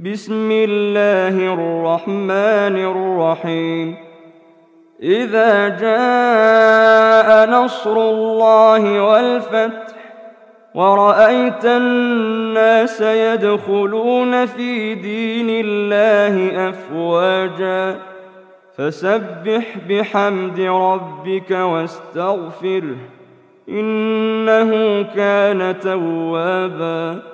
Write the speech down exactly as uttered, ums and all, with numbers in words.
بسم الله الرحمن الرحيم إذا جاء نصر الله والفتح ورأيت الناس يدخلون في دين الله أفواجا فسبح بحمد ربك واستغفره إنه كان توابا